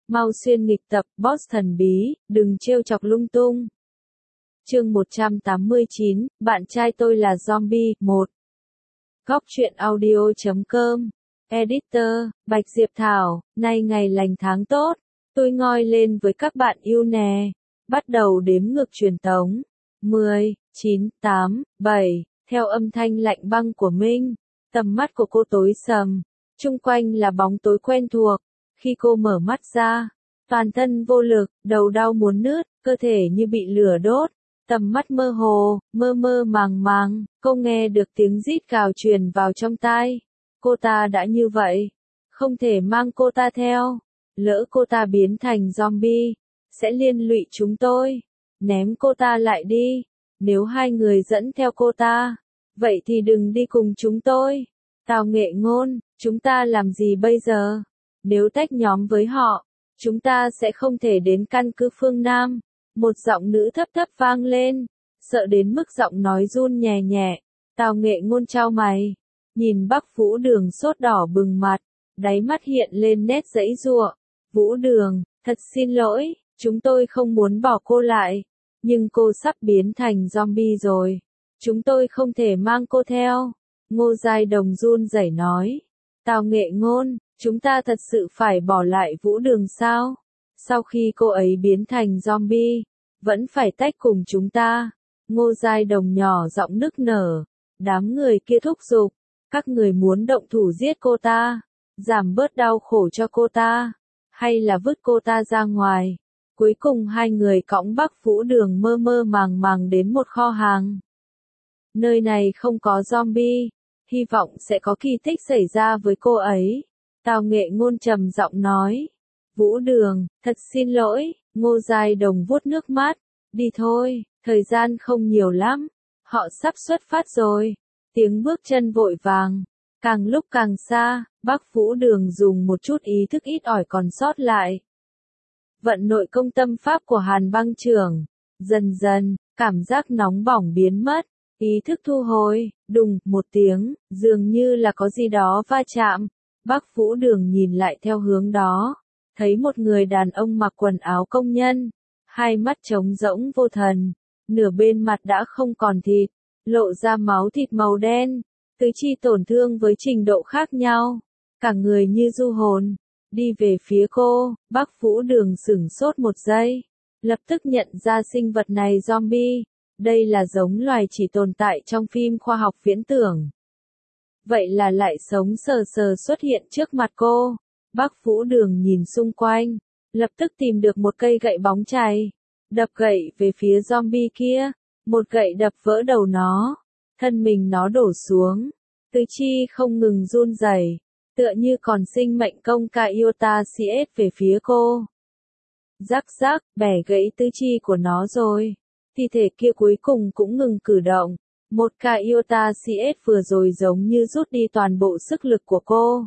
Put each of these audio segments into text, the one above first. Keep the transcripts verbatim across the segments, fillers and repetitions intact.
Mau xuyên nghịch tập, boss thần bí, đừng trêu chọc lung tung. Chương một trăm tám mươi chín, bạn trai tôi là zombie, một. Góc truyện audio chấm com. Editor, Bạch Diệp Thảo, nay ngày lành tháng tốt, tôi ngoi lên với các bạn yêu nè. Bắt đầu đếm ngược truyền tống. mười, chín, tám, bảy, theo âm thanh lạnh băng của Minh. Tầm mắt của cô tối sầm. Chung quanh là bóng tối quen thuộc. Khi cô mở mắt ra, toàn thân vô lực, đầu đau muốn nứt, cơ thể như bị lửa đốt. Tầm mắt mơ hồ, mơ mơ màng màng, cô nghe được tiếng rít gào truyền vào trong tai. Cô ta đã như vậy, không thể mang cô ta theo. Lỡ cô ta biến thành zombie, sẽ liên lụy chúng tôi. Ném cô ta lại đi. Nếu hai người dẫn theo cô ta, vậy thì đừng đi cùng chúng tôi. Tào Nghệ Ngôn, chúng ta làm gì bây giờ? Nếu tách nhóm với họ, chúng ta sẽ không thể đến căn cứ phương Nam. Một giọng nữ thấp thấp vang lên, sợ đến mức giọng nói run nhẹ nhẹ. Tào Nghệ Ngôn chau mày, nhìn Bắc Vũ Đường sốt đỏ bừng mặt, đáy mắt hiện lên nét giãy giụa. Vũ Đường, thật xin lỗi, chúng tôi không muốn bỏ cô lại, nhưng cô sắp biến thành zombie rồi. Chúng tôi không thể mang cô theo. Ngô Giai Đồng run rẩy nói. Tào Nghệ Ngôn, chúng ta thật sự phải bỏ lại Vũ Đường sao? Sau khi cô ấy biến thành zombie, vẫn phải tách cùng chúng ta. Ngô Giai Đồng nhỏ giọng nức nở. Đám người kia thúc giục, các người muốn động thủ giết cô ta, giảm bớt đau khổ cho cô ta, hay là vứt cô ta ra ngoài. Cuối cùng hai người cõng Bắc Vũ Đường mơ mơ màng màng đến một kho hàng. Nơi này không có zombie, hy vọng sẽ có kỳ tích xảy ra với cô ấy. Tào Nghệ Ngôn trầm giọng nói. Vũ Đường, thật xin lỗi. Ngô Giai Đồng vuốt nước mắt. Đi thôi, thời gian không nhiều lắm. Họ sắp xuất phát rồi. Tiếng bước chân vội vàng. Càng lúc càng xa, Bắc Vũ Đường dùng một chút ý thức ít ỏi còn sót lại. Vận nội công tâm pháp của Hàn Băng Trưởng. Dần dần, cảm giác nóng bỏng biến mất. Ý thức thu hồi, đùng, một tiếng, dường như là có gì đó va chạm. Bắc Vũ Đường nhìn lại theo hướng đó, thấy một người đàn ông mặc quần áo công nhân, hai mắt trống rỗng vô thần, nửa bên mặt đã không còn thịt, lộ ra máu thịt màu đen, tứ chi tổn thương với trình độ khác nhau, cả người như du hồn, đi về phía cô. Bắc Vũ Đường sửng sốt một giây, lập tức nhận ra sinh vật này zombie. Đây là giống loài chỉ tồn tại trong phim khoa học viễn tưởng. Vậy là lại sống sờ sờ xuất hiện trước mặt cô. Bắc Vũ Đường nhìn xung quanh, lập tức tìm được một cây gậy bóng chày, đập gậy về phía zombie kia, một gậy đập vỡ đầu nó, thân mình nó đổ xuống, tứ chi không ngừng run rẩy, tựa như còn sinh mệnh công ca Iota xê ét về phía cô. Rắc rắc, bẻ gãy tứ chi của nó rồi. Thi thể kia cuối cùng cũng ngừng cử động. Một ca Iota xê ét vừa rồi giống như rút đi toàn bộ sức lực của cô.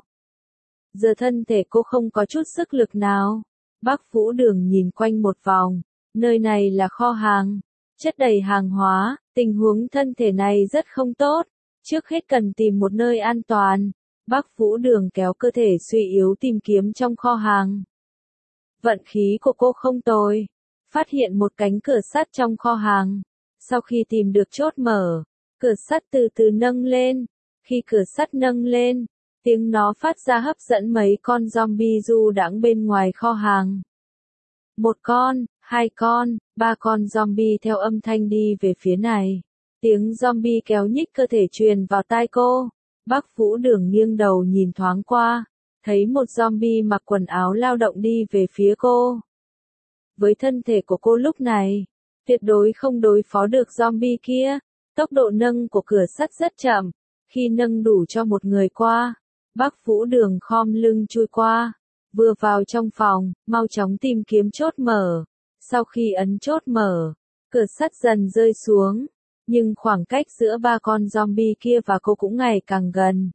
Giờ thân thể cô không có chút sức lực nào. Bắc Vũ Đường nhìn quanh một vòng. Nơi này là kho hàng, chất đầy hàng hóa, tình huống thân thể này rất không tốt. Trước hết cần tìm một nơi an toàn. Bắc Vũ Đường kéo cơ thể suy yếu tìm kiếm trong kho hàng. Vận khí của cô không tồi. Phát hiện một cánh cửa sắt trong kho hàng. Sau khi tìm được chốt mở, cửa sắt từ từ nâng lên. Khi cửa sắt nâng lên, tiếng nó phát ra hấp dẫn mấy con zombie du đãng bên ngoài kho hàng. Một con, hai con, ba con zombie theo âm thanh đi về phía này. Tiếng zombie kéo nhích cơ thể truyền vào tai cô. Bắc Vũ Đường nghiêng đầu nhìn thoáng qua, thấy một zombie mặc quần áo lao động đi về phía cô. Với thân thể của cô lúc này, tuyệt đối không đối phó được zombie kia. Tốc độ nâng của cửa sắt rất chậm. Khi nâng đủ cho một người qua, Bắc Vũ Đường khom lưng chui qua. Vừa vào trong phòng, mau chóng tìm kiếm chốt mở. Sau khi ấn chốt mở, cửa sắt dần rơi xuống. Nhưng khoảng cách giữa ba con zombie kia và cô cũng ngày càng gần.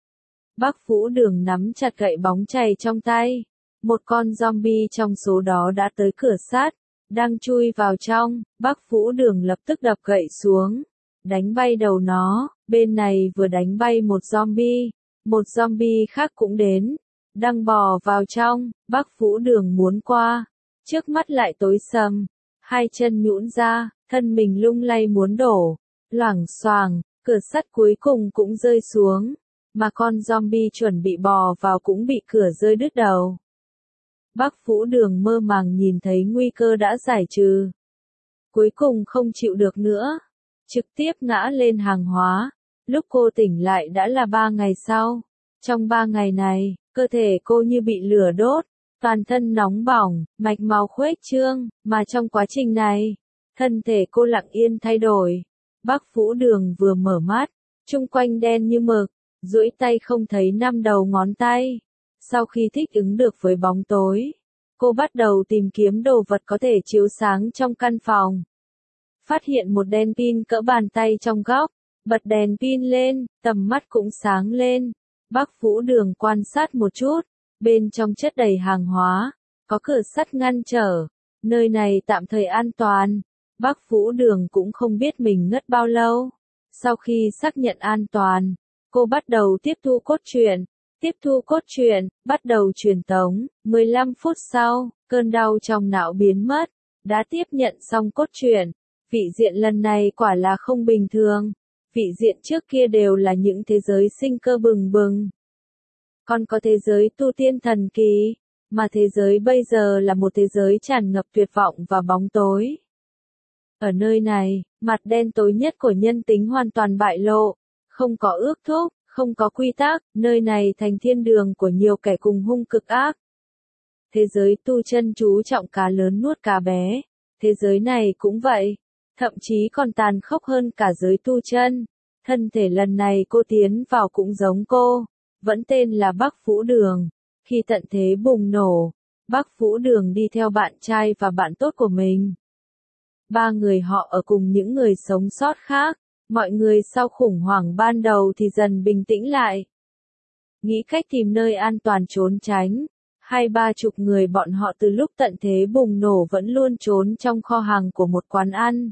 Bắc Vũ Đường nắm chặt gậy bóng chày trong tay. Một con zombie trong số đó đã tới cửa sắt, đang chui vào trong. Bắc Vũ Đường lập tức đập gậy xuống, đánh bay đầu nó. Bên này vừa đánh bay một zombie, một zombie khác cũng đến. đang bò vào trong, Bác Vũ Đường muốn qua. Trước mắt lại tối sầm, hai chân nhũn ra, thân mình lung lay muốn đổ. Loảng xoảng, cửa sắt cuối cùng cũng rơi xuống, mà con zombie chuẩn bị bò vào cũng bị cửa rơi đứt đầu. Bác Vũ Đường mơ màng nhìn thấy nguy cơ đã giải trừ. Cuối cùng không chịu được nữa, trực tiếp ngã lên hàng hóa. Lúc cô tỉnh lại đã là ba ngày sau. Trong ba ngày này, cơ thể cô như bị lửa đốt, toàn thân nóng bỏng, mạch máu khuếch trương, mà trong quá trình này, thân thể cô lặng yên thay đổi. Bác Vũ Đường vừa mở mắt, chung quanh đen như mực, duỗi tay không thấy năm đầu ngón tay. Sau khi thích ứng được với bóng tối, cô bắt đầu tìm kiếm đồ vật có thể chiếu sáng trong căn phòng. Phát hiện một đèn pin cỡ bàn tay trong góc, bật đèn pin lên, tầm mắt cũng sáng lên. Bác Vũ Đường quan sát một chút, bên trong chất đầy hàng hóa, có cửa sắt ngăn trở, nơi này tạm thời an toàn. Bác Vũ Đường cũng không biết mình ngất bao lâu. Sau khi xác nhận an toàn, cô bắt đầu tiếp thu cốt truyện. Tiếp thu cốt truyện, bắt đầu truyền tống. mười lăm phút sau, cơn đau trong não biến mất. Đã tiếp nhận xong cốt truyện. Vị diện lần này quả là không bình thường. Vị diện trước kia đều là những thế giới sinh cơ bừng bừng. Còn có thế giới tu tiên thần kỳ, mà thế giới bây giờ là một thế giới tràn ngập tuyệt vọng và bóng tối. Ở nơi này, mặt đen tối nhất của nhân tính hoàn toàn bại lộ, không có ước thúc, không có quy tắc, nơi này thành thiên đường của nhiều kẻ cùng hung cực ác. Thế giới tu chân chú trọng cá lớn nuốt cá bé, thế giới này cũng vậy, thậm chí còn tàn khốc hơn cả giới tu chân. Thân thể lần này cô tiến vào cũng giống cô, vẫn tên là Bác Vũ Đường. Khi tận thế bùng nổ, Bác Vũ Đường đi theo bạn trai và bạn tốt của mình. Ba người họ ở cùng những người sống sót khác, mọi người sau khủng hoảng ban đầu thì dần bình tĩnh lại. Nghĩ cách tìm nơi an toàn trốn tránh, hai ba chục người bọn họ từ lúc tận thế bùng nổ vẫn luôn trốn trong kho hàng của một quán ăn.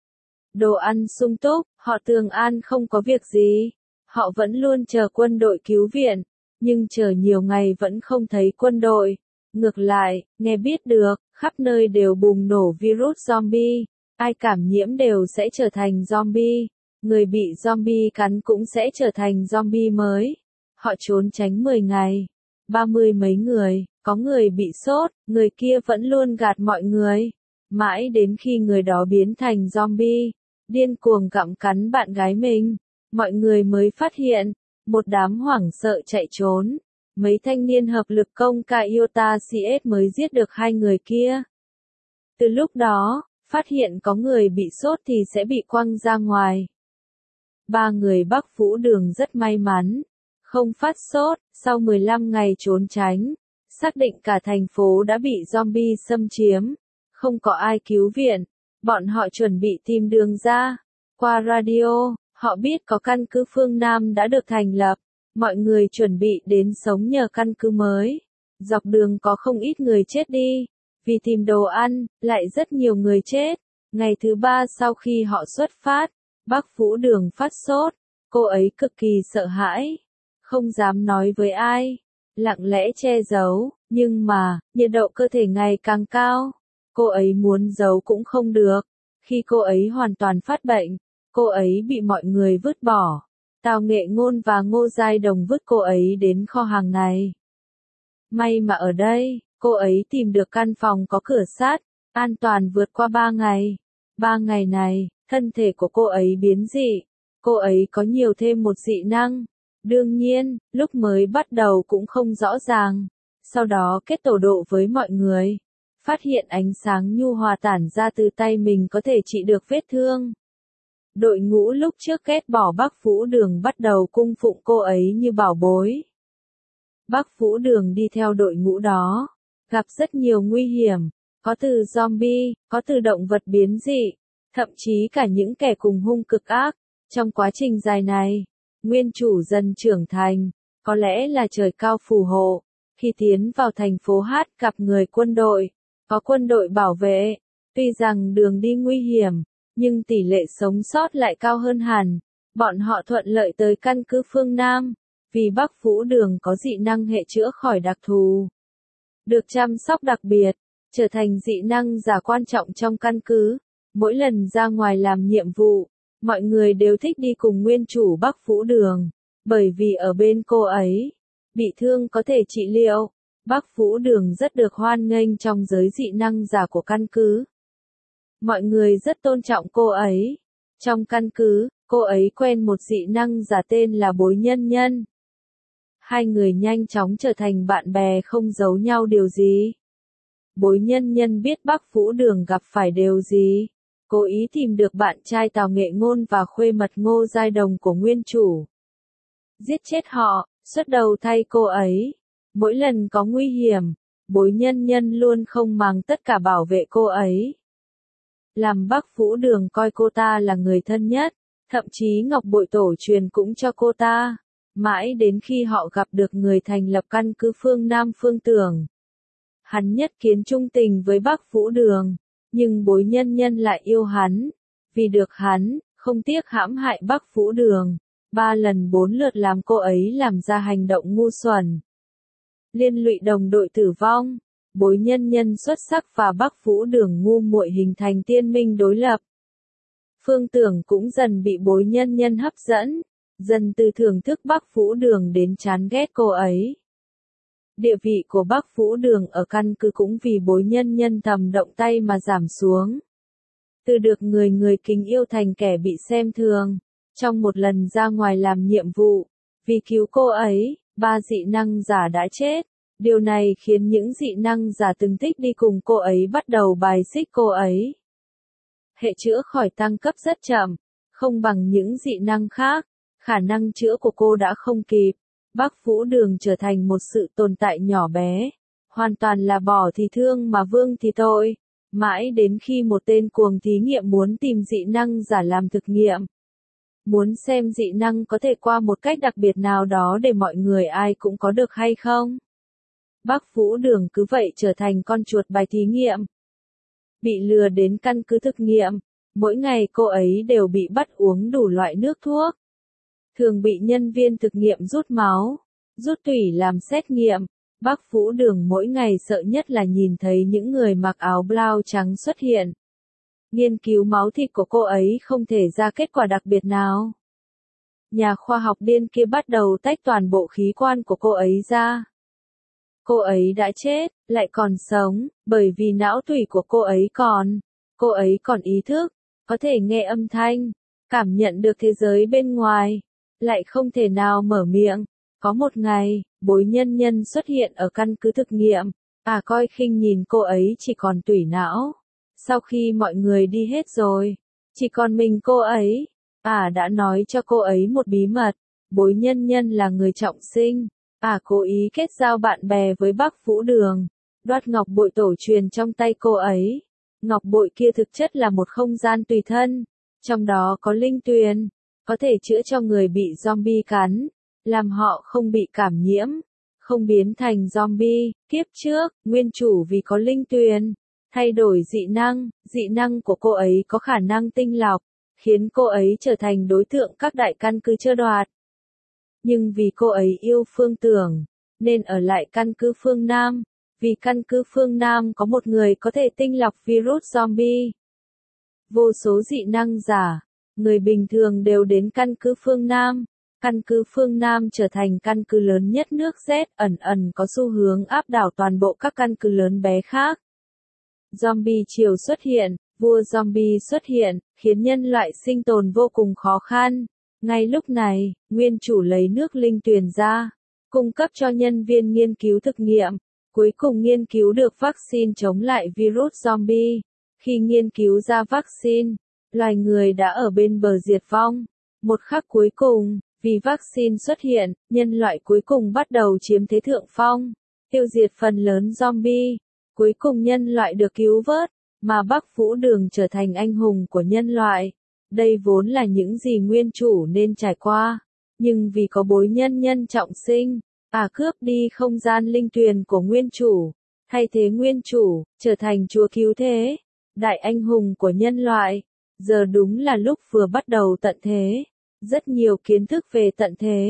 Đồ ăn sung túc, họ thường ăn không có việc gì. Họ vẫn luôn chờ quân đội cứu viện, nhưng chờ nhiều ngày vẫn không thấy quân đội. Ngược lại, nghe biết được, khắp nơi đều bùng nổ virus zombie, ai cảm nhiễm đều sẽ trở thành zombie, người bị zombie cắn cũng sẽ trở thành zombie mới. Họ trốn tránh mười ngày, ba mươi mấy người, có người bị sốt, người kia vẫn luôn gạt mọi người, mãi đến khi người đó biến thành zombie, điên cuồng gặm cắn bạn gái mình, mọi người mới phát hiện, một đám hoảng sợ chạy trốn. Mấy thanh niên hợp lực công ca Iota xê ét mới giết được hai người kia. Từ lúc đó, phát hiện có người bị sốt thì sẽ bị quăng ra ngoài. Ba người Bắc Vũ Đường rất may mắn, không phát sốt, sau mười lăm ngày trốn tránh, xác định cả thành phố đã bị zombie xâm chiếm, không có ai cứu viện, bọn họ chuẩn bị tìm đường ra. Qua radio, họ biết có căn cứ phương Nam đã được thành lập. Mọi người chuẩn bị đến sống nhờ căn cứ mới. Dọc đường có không ít người chết đi. Vì tìm đồ ăn, lại rất nhiều người chết. Ngày thứ ba sau khi họ xuất phát, Bác Vũ Đường phát sốt. Cô ấy cực kỳ sợ hãi. Không dám nói với ai. Lặng lẽ che giấu. Nhưng mà, nhiệt độ cơ thể ngày càng cao. Cô ấy muốn giấu cũng không được. Khi cô ấy hoàn toàn phát bệnh, cô ấy bị mọi người vứt bỏ. Tào Nghệ Ngôn và Ngô Giai Đồng vứt cô ấy đến kho hàng này. May mà ở đây, cô ấy tìm được căn phòng có cửa sắt, an toàn vượt qua ba ngày. Ba ngày này, thân thể của cô ấy biến dị. Cô ấy có nhiều thêm một dị năng. Đương nhiên, lúc mới bắt đầu cũng không rõ ràng. Sau đó kết tổ độ với mọi người. Phát hiện ánh sáng nhu hòa tản ra từ tay mình có thể trị được vết thương. Đội ngũ lúc trước ghét bỏ Bác Vũ Đường bắt đầu cung phụng cô ấy như bảo bối. Bác Vũ Đường đi theo đội ngũ đó, gặp rất nhiều nguy hiểm, có từ zombie, có từ động vật biến dị, thậm chí cả những kẻ cùng hung cực ác. Trong quá trình dài này, nguyên chủ dần trưởng thành, có lẽ là trời cao phù hộ. Khi tiến vào thành phố Hát gặp người quân đội, có quân đội bảo vệ, tuy rằng đường đi nguy hiểm, nhưng tỷ lệ sống sót lại cao hơn hẳn. Bọn họ thuận lợi tới căn cứ phương Nam. vì Bắc Vũ Đường có dị năng hệ chữa khỏi đặc thù, được chăm sóc đặc biệt, trở thành dị năng giả quan trọng trong căn cứ. Mỗi lần ra ngoài làm nhiệm vụ, mọi người đều thích đi cùng nguyên chủ Bắc Vũ Đường, bởi vì ở bên cô ấy, bị thương có thể trị liệu. Bắc Vũ Đường rất được hoan nghênh trong giới dị năng giả của căn cứ. Mọi người rất tôn trọng cô ấy. Trong căn cứ, cô ấy quen một dị năng giả tên là Bối Nhân Nhân. Hai người nhanh chóng trở thành bạn bè không giấu nhau điều gì. Bối Nhân Nhân biết Bắc Vũ Đường gặp phải điều gì. Cố ý tìm được bạn trai Tào Nghệ Ngôn và khuê mật Ngô Giai Đồng của nguyên chủ. Giết chết họ, xuất đầu thay cô ấy. Mỗi lần có nguy hiểm, Bối Nhân Nhân luôn không màng tất cả bảo vệ cô ấy. Làm Bắc Vũ Đường coi cô ta là người thân nhất, thậm chí Ngọc Bội Tổ truyền cũng cho cô ta. Mãi đến khi họ gặp được người thành lập căn cứ Phương Nam Phương Tưởng. Hắn nhất kiến trung tình với Bắc Vũ Đường, nhưng Bối Nhân Nhân lại yêu hắn. Vì được hắn, không tiếc hãm hại Bắc Vũ Đường, ba lần bốn lượt làm cô ấy làm ra hành động ngu xuẩn. Liên lụy đồng đội tử vong, Bối Nhân Nhân xuất sắc và Bắc Vũ Đường ngu muội hình thành tiên minh đối lập. Phương Tưởng cũng dần bị Bối Nhân Nhân hấp dẫn, dần từ thưởng thức Bắc Vũ Đường đến chán ghét cô ấy. Địa vị của Bắc Vũ Đường ở căn cứ cũng vì Bối Nhân Nhân thầm động tay mà giảm xuống. Từ được người người kính yêu thành kẻ bị xem thường. Trong một lần ra ngoài làm nhiệm vụ, vì cứu cô ấy, ba dị năng giả đã chết. Điều này khiến những dị năng giả từng thích đi cùng cô ấy bắt đầu bài xích cô ấy. Hệ chữa khỏi tăng cấp rất chậm, không bằng những dị năng khác, khả năng chữa của cô đã không kịp. Bắc Vũ Đường trở thành một sự tồn tại nhỏ bé, hoàn toàn là bỏ thì thương mà vương thì tội. Mãi đến khi một tên cuồng thí nghiệm muốn tìm dị năng giả làm thực nghiệm. Muốn xem dị năng có thể qua một cách đặc biệt nào đó để mọi người ai cũng có được hay không. Bắc Vũ Đường cứ vậy trở thành con chuột bài thí nghiệm. Bị lừa đến căn cứ thực nghiệm, mỗi ngày cô ấy đều bị bắt uống đủ loại nước thuốc. Thường bị nhân viên thực nghiệm rút máu, rút tủy làm xét nghiệm. Bắc Vũ Đường mỗi ngày sợ nhất là nhìn thấy những người mặc áo blau trắng xuất hiện. Nghiên cứu máu thịt của cô ấy không thể ra kết quả đặc biệt nào. Nhà khoa học điên kia bắt đầu tách toàn bộ khí quan của cô ấy ra. Cô ấy đã chết, lại còn sống, bởi vì não tủy của cô ấy còn. Cô ấy còn ý thức, có thể nghe âm thanh, cảm nhận được thế giới bên ngoài, lại không thể nào mở miệng. Có một ngày, Bối Nhân Nhân xuất hiện ở căn cứ thực nghiệm, à coi khinh nhìn cô ấy chỉ còn tủy não. Sau khi mọi người đi hết rồi, chỉ còn mình cô ấy, à đã nói cho cô ấy một bí mật, Bối Nhân Nhân là người trọng sinh, à cố ý kết giao bạn bè với Bắc Vũ Đường, đoạt Ngọc Bội Tổ truyền trong tay cô ấy. Ngọc Bội kia thực chất là một không gian tùy thân, trong đó có linh tuyền, có thể chữa cho người bị zombie cắn, làm họ không bị cảm nhiễm, không biến thành zombie. Kiếp trước, nguyên chủ vì có linh tuyền, thay đổi dị năng, dị năng của cô ấy có khả năng tinh lọc, khiến cô ấy trở thành đối tượng các đại căn cứ chưa đoạt. Nhưng vì cô ấy yêu Phương Tưởng, nên ở lại căn cứ Phương Nam, vì căn cứ Phương Nam có một người có thể tinh lọc virus zombie. Vô số dị năng giả, người bình thường đều đến căn cứ Phương Nam. Căn cứ Phương Nam trở thành căn cứ lớn nhất nước Z, ẩn ẩn có xu hướng áp đảo toàn bộ các căn cứ lớn bé khác. Zombie triều xuất hiện, vua zombie xuất hiện, khiến nhân loại sinh tồn vô cùng khó khăn. Ngay lúc này, nguyên chủ lấy nước linh tuyền ra, cung cấp cho nhân viên nghiên cứu thực nghiệm, cuối cùng nghiên cứu được vaccine chống lại virus zombie. Khi nghiên cứu ra vaccine, loài người đã ở bên bờ diệt vong. Một khắc cuối cùng, vì vaccine xuất hiện, nhân loại cuối cùng bắt đầu chiếm thế thượng phong, tiêu diệt phần lớn zombie. Cuối cùng nhân loại được cứu vớt, mà Bắc Vũ Đường trở thành anh hùng của nhân loại. Đây vốn là những gì nguyên chủ nên trải qua, nhưng vì có Bối Nhân Nhân trọng sinh, à cướp đi không gian linh tuyền của nguyên chủ, thay thế nguyên chủ, trở thành chúa cứu thế, đại anh hùng của nhân loại. Giờ đúng là lúc vừa bắt đầu tận thế, rất nhiều kiến thức về tận thế,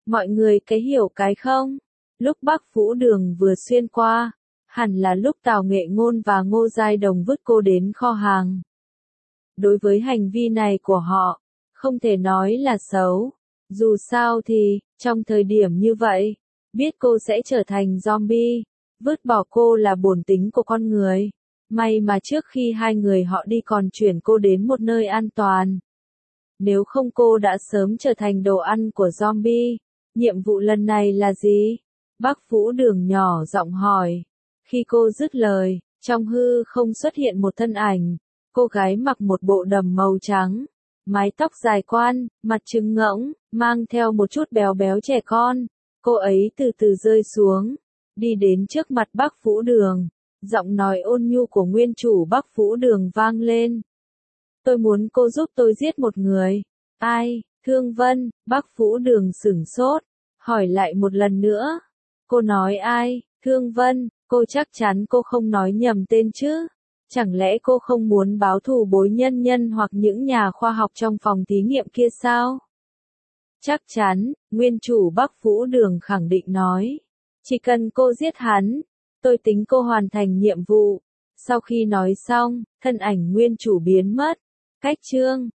Mọi người cái hiểu cái không? Lúc Bắc Vũ Đường vừa xuyên qua, hẳn là lúc Tào Nghệ Ngôn và Ngô Giai Đồng vứt cô đến kho hàng. Đối với hành vi này của họ, không thể nói là xấu. Dù sao thì, trong thời điểm như vậy, biết cô sẽ trở thành zombie, vứt bỏ cô là bổn tính của con người. May mà trước khi hai người họ đi còn chuyển cô đến một nơi an toàn. Nếu không cô đã sớm trở thành đồ ăn của zombie. Nhiệm vụ lần này là gì? Bắc Vũ Đường nhỏ giọng hỏi. Khi cô dứt lời, trong hư không xuất hiện một thân ảnh. Cô gái mặc một bộ đầm màu trắng, mái tóc dài quan, mặt trứng ngỗng, mang theo một chút béo béo trẻ con. Cô ấy từ từ rơi xuống, đi đến trước mặt Bắc Vũ Đường. Giọng nói ôn nhu của nguyên chủ Bắc Vũ Đường vang lên. Tôi muốn cô giúp tôi giết một người. Ai? Thương Vân. Bắc Vũ Đường sửng sốt, hỏi lại một lần nữa. Cô nói ai? Thương Vân. Cô chắc chắn cô không nói nhầm tên chứ? Chẳng lẽ cô không muốn báo thù Bối Nhân Nhân hoặc những nhà khoa học trong phòng thí nghiệm kia sao? Chắc chắn, nguyên chủ Bắc Vũ Đường khẳng định nói. Chỉ cần cô giết hắn, tôi tính cô hoàn thành nhiệm vụ. Sau khi nói xong, thân ảnh nguyên chủ biến mất. Cách chương